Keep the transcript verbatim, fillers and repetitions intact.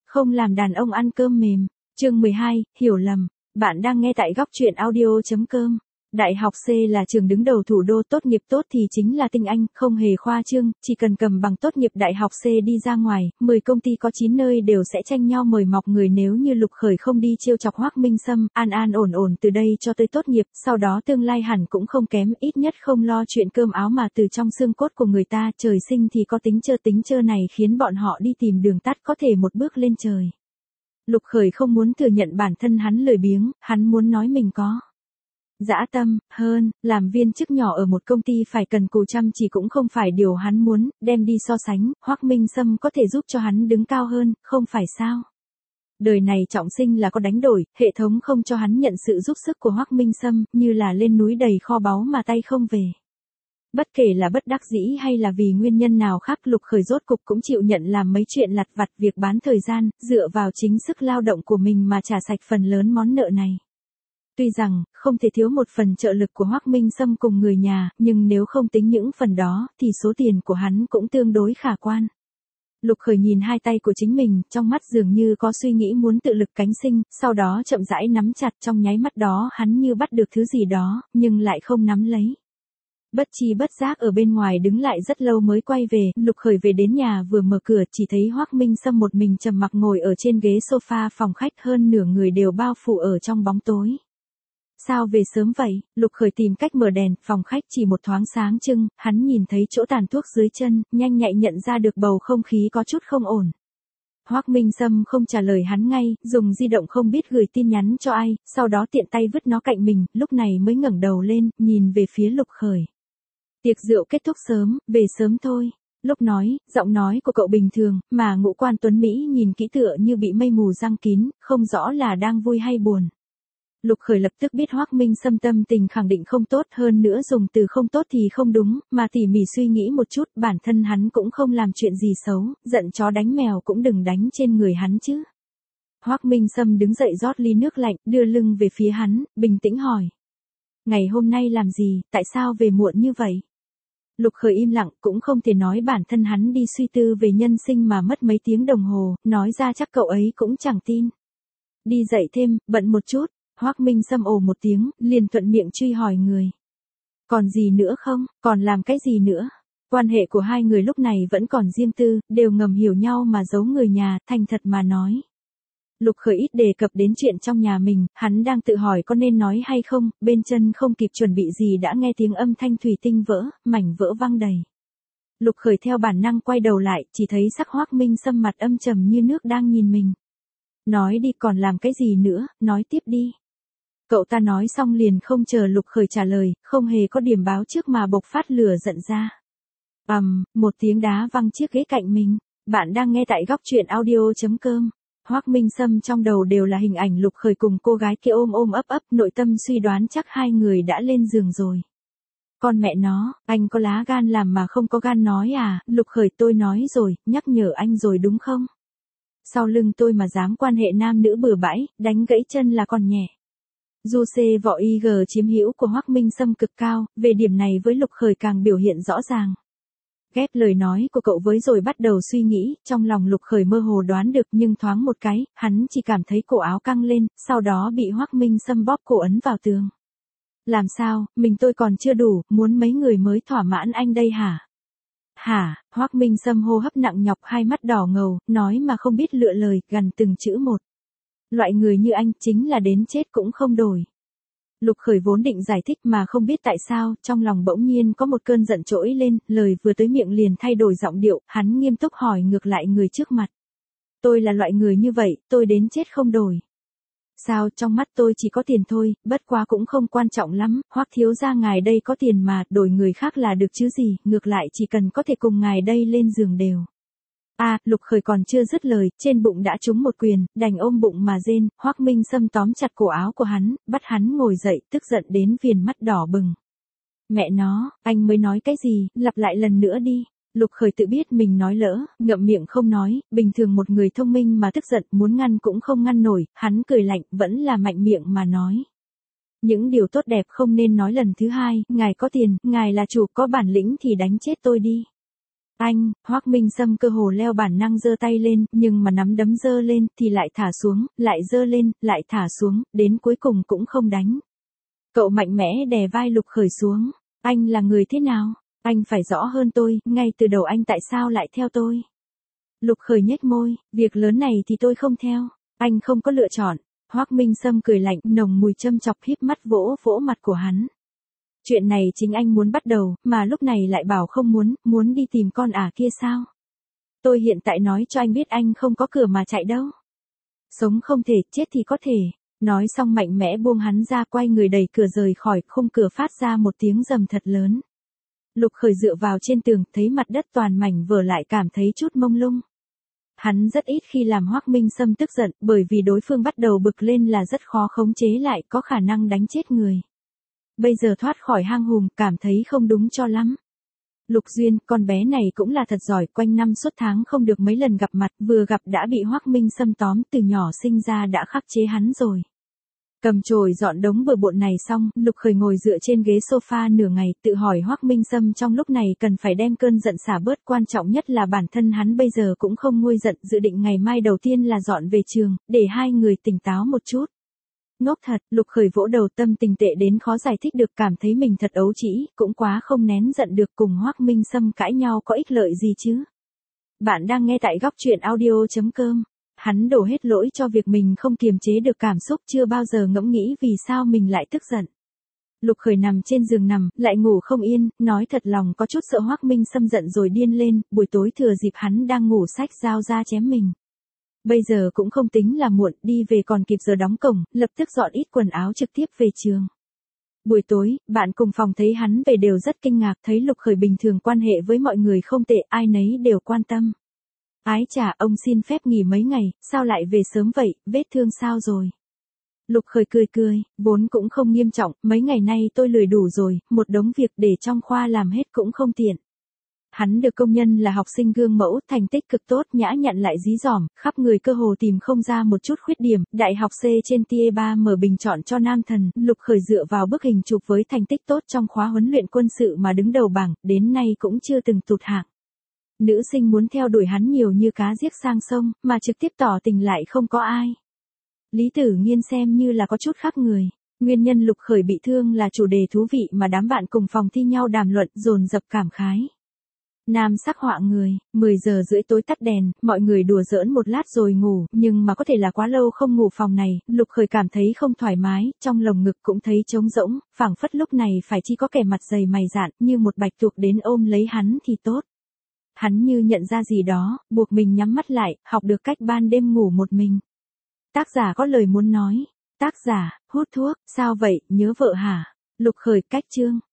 Không làm đàn ông ăn cơm mềm. Chương mười hai, hiểu lầm. Bạn đang nghe tại góc truyện audio chấm com. Đại học C là trường đứng đầu thủ đô, tốt nghiệp tốt thì chính là tinh anh, không hề khoa trương, chỉ cần cầm bằng tốt nghiệp đại học C đi ra ngoài, mười công ty có chín nơi đều sẽ tranh nhau mời mọc người. Nếu như Lục Khởi không đi trêu chọc Hoắc Minh Sâm, an an ổn ổn từ đây cho tới tốt nghiệp, sau đó tương lai hẳn cũng không kém, ít nhất không lo chuyện cơm áo mà từ trong xương cốt của người ta, trời sinh thì có tính chơ tính chơ này khiến bọn họ đi tìm đường tắt có thể một bước lên trời. Lục Khởi không muốn thừa nhận bản thân hắn lười biếng, hắn muốn nói mình có dã tâm, hơn, làm viên chức nhỏ ở một công ty phải cần cù chăm chỉ cũng không phải điều hắn muốn, đem đi so sánh, Hoắc Minh Sâm có thể giúp cho hắn đứng cao hơn, không phải sao? Đời này trọng sinh là có đánh đổi, hệ thống không cho hắn nhận sự giúp sức của Hoắc Minh Sâm, như là lên núi đầy kho báu mà tay không về. Bất kể là bất đắc dĩ hay là vì nguyên nhân nào khác, Lục Khởi rốt cục cũng chịu nhận làm mấy chuyện lặt vặt, việc bán thời gian, dựa vào chính sức lao động của mình mà trả sạch phần lớn món nợ này. Tuy rằng, không thể thiếu một phần trợ lực của Hoắc Minh Sâm cùng người nhà, nhưng nếu không tính những phần đó, thì số tiền của hắn cũng tương đối khả quan. Lục Khởi nhìn hai tay của chính mình, trong mắt dường như có suy nghĩ muốn tự lực cánh sinh, sau đó chậm rãi nắm chặt, trong nháy mắt đó hắn như bắt được thứ gì đó, nhưng lại không nắm lấy. Bất chi bất giác ở bên ngoài đứng lại rất lâu mới quay về, Lục Khởi về đến nhà vừa mở cửa chỉ thấy Hoắc Minh Sâm một mình trầm mặc ngồi ở trên ghế sofa phòng khách, hơn nửa người đều bao phủ ở trong bóng tối. Sao về sớm vậy? Lục Khởi tìm cách mở đèn, phòng khách chỉ một thoáng sáng trưng, hắn nhìn thấy chỗ tàn thuốc dưới chân, nhanh nhạy nhận ra được bầu không khí có chút không ổn. Hoắc Minh Sâm không trả lời hắn ngay, dùng di động không biết gửi tin nhắn cho ai, sau đó tiện tay vứt nó cạnh mình, lúc này mới ngẩng đầu lên, nhìn về phía Lục Khởi. Tiệc rượu kết thúc sớm, về sớm thôi. Lúc nói, giọng nói của cậu bình thường, mà ngũ quan tuấn Mỹ nhìn kỹ tựa như bị mây mù giăng kín, không rõ là đang vui hay buồn. Lục Khởi lập tức biết Hoắc Minh Sâm tâm tình khẳng định không tốt, hơn nữa dùng từ không tốt thì không đúng, mà tỉ mỉ suy nghĩ một chút, bản thân hắn cũng không làm chuyện gì xấu, giận chó đánh mèo cũng đừng đánh trên người hắn chứ. Hoắc Minh Sâm đứng dậy rót ly nước lạnh, đưa lưng về phía hắn, bình tĩnh hỏi. Ngày hôm nay làm gì, tại sao về muộn như vậy? Lục Khởi im lặng, cũng không thể nói bản thân hắn đi suy tư về nhân sinh mà mất mấy tiếng đồng hồ, nói ra chắc cậu ấy cũng chẳng tin. Đi dậy thêm, bận một chút. Hoắc Minh Sâm ồ một tiếng, liền thuận miệng truy hỏi người. Còn gì nữa không, còn làm cái gì nữa? Quan hệ của hai người lúc này vẫn còn riêng tư, đều ngầm hiểu nhau mà giấu người nhà, thành thật mà nói. Lục Khởi ít đề cập đến chuyện trong nhà mình, hắn đang tự hỏi có nên nói hay không, bên chân không kịp chuẩn bị gì đã nghe tiếng âm thanh thủy tinh vỡ, mảnh vỡ văng đầy. Lục Khởi theo bản năng quay đầu lại, chỉ thấy sắc Hoắc Minh Sâm mặt âm trầm như nước đang nhìn mình. Nói đi, còn làm cái gì nữa, nói tiếp đi. Cậu ta nói xong liền không chờ Lục Khởi trả lời, không hề có điểm báo trước mà bộc phát lửa giận ra. Ầm, um, một tiếng đá văng chiếc ghế cạnh mình. Bạn đang nghe tại góc truyện audio chấm com. Hoắc Minh Sâm trong đầu đều là hình ảnh Lục Khởi cùng cô gái kia ôm ôm ấp ấp, nội tâm suy đoán chắc hai người đã lên giường rồi. Con mẹ nó, anh có lá gan làm mà không có gan nói à? Lục Khởi, tôi nói rồi, nhắc nhở anh rồi đúng không? Sau lưng tôi mà dám quan hệ nam nữ bừa bãi, đánh gãy chân là còn nhẹ. Du xê võ i giê chiếm hữu của Hoắc Minh Sâm cực cao, về điểm này với Lục Khởi càng biểu hiện rõ ràng. Ghép lời nói của cậu với rồi bắt đầu suy nghĩ, trong lòng Lục Khởi mơ hồ đoán được, nhưng thoáng một cái, hắn chỉ cảm thấy cổ áo căng lên, sau đó bị Hoắc Minh Sâm bóp cổ ấn vào tường. Làm sao, mình tôi còn chưa đủ, muốn mấy người mới thỏa mãn anh đây hả? Hả? Hoắc Minh Sâm hô hấp nặng nhọc, hai mắt đỏ ngầu, nói mà không biết lựa lời, gằn từng chữ một. Loại người như anh chính là đến chết cũng không đổi. Lục Khởi vốn định giải thích mà không biết tại sao, trong lòng bỗng nhiên có một cơn giận trỗi lên, lời vừa tới miệng liền thay đổi giọng điệu, hắn nghiêm túc hỏi ngược lại người trước mặt. Tôi là loại người như vậy, tôi đến chết không đổi. Sao, trong mắt tôi chỉ có tiền thôi, bất quá cũng không quan trọng lắm, Hoắc thiếu gia ngài đây có tiền mà, đổi người khác là được chứ gì, ngược lại chỉ cần có thể cùng ngài đây lên giường đều. À, Lục Khởi còn chưa dứt lời, trên bụng đã trúng một quyền, đành ôm bụng mà rên, Hoắc Minh Sâm tóm chặt cổ áo của hắn, bắt hắn ngồi dậy, tức giận đến viền mắt đỏ bừng. Mẹ nó, anh mới nói cái gì, lặp lại lần nữa đi. Lục Khởi tự biết mình nói lỡ, ngậm miệng không nói, bình thường một người thông minh mà tức giận, muốn ngăn cũng không ngăn nổi, hắn cười lạnh, vẫn là mạnh miệng mà nói. Những điều tốt đẹp không nên nói lần thứ hai, ngài có tiền, ngài là chủ, có bản lĩnh thì đánh chết tôi đi. Anh, Hoắc Minh Sâm cơ hồ leo bản năng giơ tay lên, nhưng mà nắm đấm giơ lên thì lại thả xuống, lại giơ lên, lại thả xuống, đến cuối cùng cũng không đánh. Cậu mạnh mẽ đè vai Lục Khởi xuống. Anh là người thế nào? Anh phải rõ hơn tôi, ngay từ đầu anh tại sao lại theo tôi? Lục Khởi nhếch môi, việc lớn này thì tôi không theo. Anh không có lựa chọn. Hoắc Minh Sâm cười lạnh, nồng mùi châm chọc híp mắt vỗ vỗ mặt của hắn. Chuyện này chính anh muốn bắt đầu, mà lúc này lại bảo không muốn, muốn đi tìm con ả kia sao? Tôi hiện tại nói cho anh biết anh không có cửa mà chạy đâu. Sống không thể, chết thì có thể. Nói xong mạnh mẽ buông hắn ra, quay người đẩy cửa rời khỏi, khung cửa phát ra một tiếng rầm thật lớn. Lục Khởi dựa vào trên tường, thấy mặt đất toàn mảnh vỡ lại cảm thấy chút mông lung. Hắn rất ít khi làm Hoắc Minh Sâm tức giận, bởi vì đối phương bắt đầu bực lên là rất khó khống chế lại, có khả năng đánh chết người. Bây giờ thoát khỏi hang hùm, cảm thấy không đúng cho lắm. Lục Duyên, con bé này cũng là thật giỏi, quanh năm suốt tháng không được mấy lần gặp mặt, vừa gặp đã bị Hoắc Minh Sâm tóm, từ nhỏ sinh ra đã khắc chế hắn rồi. Cầm chổi dọn đống bừa bộn này xong, Lục Khởi ngồi dựa trên ghế sofa nửa ngày, tự hỏi Hoắc Minh Sâm trong lúc này cần phải đem cơn giận xả bớt, quan trọng nhất là bản thân hắn bây giờ cũng không nguôi giận, dự định ngày mai đầu tiên là dọn về trường, để hai người tỉnh táo một chút. Ngốc thật, Lục Khởi vỗ đầu, tâm tình tệ đến khó giải thích được, cảm thấy mình thật ấu trĩ, cũng quá không nén giận được, cùng Hoắc Minh Sâm cãi nhau có ích lợi gì chứ. Bạn đang nghe tại góc truyện audio chấm com. Hắn đổ hết lỗi cho việc mình không kiềm chế được cảm xúc, chưa bao giờ ngẫm nghĩ vì sao mình lại tức giận. Lục Khởi nằm trên giường nằm, lại ngủ không yên, nói thật lòng có chút sợ Hoắc Minh Sâm giận rồi điên lên, buổi tối thừa dịp hắn đang ngủ xách dao ra chém mình. Bây giờ cũng không tính là muộn, đi về còn kịp giờ đóng cổng, lập tức dọn ít quần áo trực tiếp về trường. Buổi tối, bạn cùng phòng thấy hắn về đều rất kinh ngạc, thấy Lục Khởi bình thường quan hệ với mọi người không tệ, ai nấy đều quan tâm. Ái chà, ông xin phép nghỉ mấy ngày, sao lại về sớm vậy, vết thương sao rồi? Lục Khởi cười cười, vốn cũng không nghiêm trọng, mấy ngày nay tôi lười đủ rồi, một đống việc để trong khoa làm hết cũng không tiện. Hắn được công nhân là học sinh gương mẫu, thành tích cực tốt, nhã nhặn lại dí dỏm, khắp người cơ hồ tìm không ra một chút khuyết điểm, đại học C trên T E ba mở bình chọn cho nam thần, Lục Khởi dựa vào bức hình chụp với thành tích tốt trong khóa huấn luyện quân sự mà đứng đầu bảng, đến nay cũng chưa từng tụt hạng. Nữ sinh muốn theo đuổi hắn nhiều như cá giết sang sông, mà trực tiếp tỏ tình lại không có ai. Lý Tử Nghiên xem như là có chút khác người. Nguyên nhân Lục Khởi bị thương là chủ đề thú vị mà đám bạn cùng phòng thi nhau đàm luận, dồn dập cảm khái. Nam sắc họa người, mười giờ rưỡi tối tắt đèn, mọi người đùa giỡn một lát rồi ngủ, nhưng mà có thể là quá lâu không ngủ phòng này, Lục Khởi cảm thấy không thoải mái, trong lồng ngực cũng thấy trống rỗng, phảng phất lúc này phải chỉ có kẻ mặt dày mày dạn như một bạch tuộc đến ôm lấy hắn thì tốt. Hắn như nhận ra gì đó, buộc mình nhắm mắt lại, học được cách ban đêm ngủ một mình. Tác giả có lời muốn nói. Tác giả, hút thuốc, sao vậy, nhớ vợ hả? Lục Khởi, cách chương.